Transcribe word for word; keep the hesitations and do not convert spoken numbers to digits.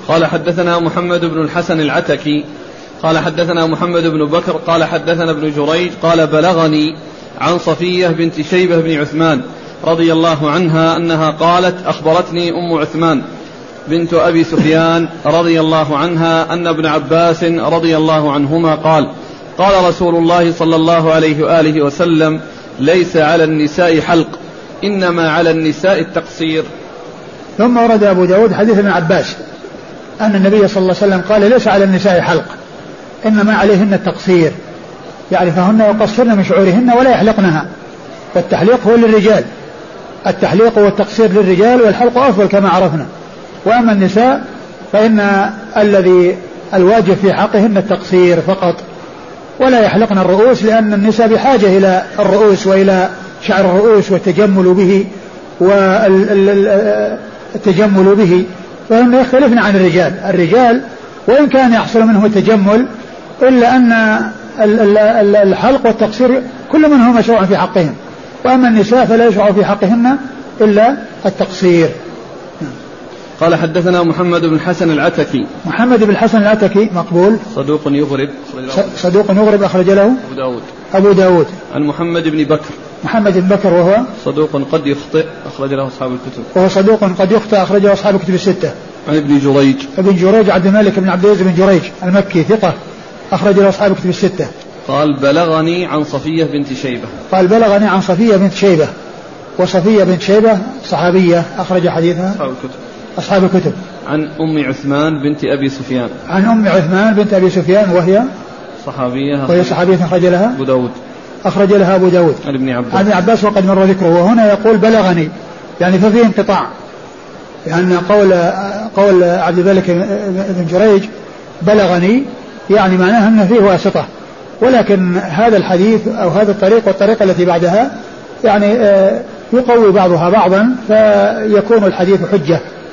قال حدثنا محمد بن الحسن العتكي قال حدثنا محمد بن بكر قال حدثنا ابن جريج قال بلغني عن صفية بنت شيبة بن عثمان رضي الله عنها أنها قالت أخبرتني أم عثمان بنت أبي سفيان رضي الله عنها أن ابن عباس رضي الله عنهما قال قال رسول الله صلى الله عليه وآله وسلم ليس على النساء حلق إنما على النساء التقصير. ثم ورد أبو داود حديث ابن عباس أن النبي صلى الله عليه وسلم قال ليس على النساء حلق إنما عليهن التقصير، يعني فهن يقصرن من شعورهن ولا يحلقنها، والتحليق هو للرجال، التحليق والتقصير للرجال والحلق أفضل كما عرفنا. وأما النساء فإن الذي الواجب في حقهن التقصير فقط، ولا يحلقن الرؤوس، لأن النساء بحاجة إلى الرؤوس وإلى شعر الرؤوس والتجمل به والتجمل به، فهم يختلفن عن الرجال. الرجال وإن كان يحصل منه التجمل إلا أن الحلق والتقصير كل منهما مشروع في حقهم، وأما النساء فلا يشرع في حقهن إلا التقصير. قال حدثنا محمد بن الحسن العتكي محمد بن الحسن العتكي مقبول صدوق يغرب صدوق يغرب أخرج له أبو داود أبو داود عن محمد بن بكر محمد بن بكر وهو صدوق قد يخطئ أخرج له أصحاب الكتب وهو صدوق قد يخطئ أخرج له أصحاب الكتب الستة. عن ابن جريج ابن جريج عبد الملك بن عبد العزيز بن جريج المكي ثقة أخرج له أصحاب الكتب الستة. قال بلغني عن صفية بنت شيبة قال بلغني عن صفية بنت شيبة، وصفية بنت شيبة صحابية أخرج حديثها أصحاب الكتب أصحاب الكتب. عن أم عثمان بنت أبي سفيان عن أم عثمان بنت أبي سفيان وهي صحابية وهي صحابية أخرج لها أبو داود أخرج لها أبو داود عن ابن عباس عن ابن عباس وقد مر ذكره. وهنا يقول بلغني، يعني ففيه انقطاع، لأن يعني قول قول عبد الملك بن جريج بلغني يعني معناها أن فيه واسطة، ولكن هذا الحديث أو هذا الطريق والطريقة التي بعدها يعني يقوي بعضها بعضا، فيكون الحديث حجة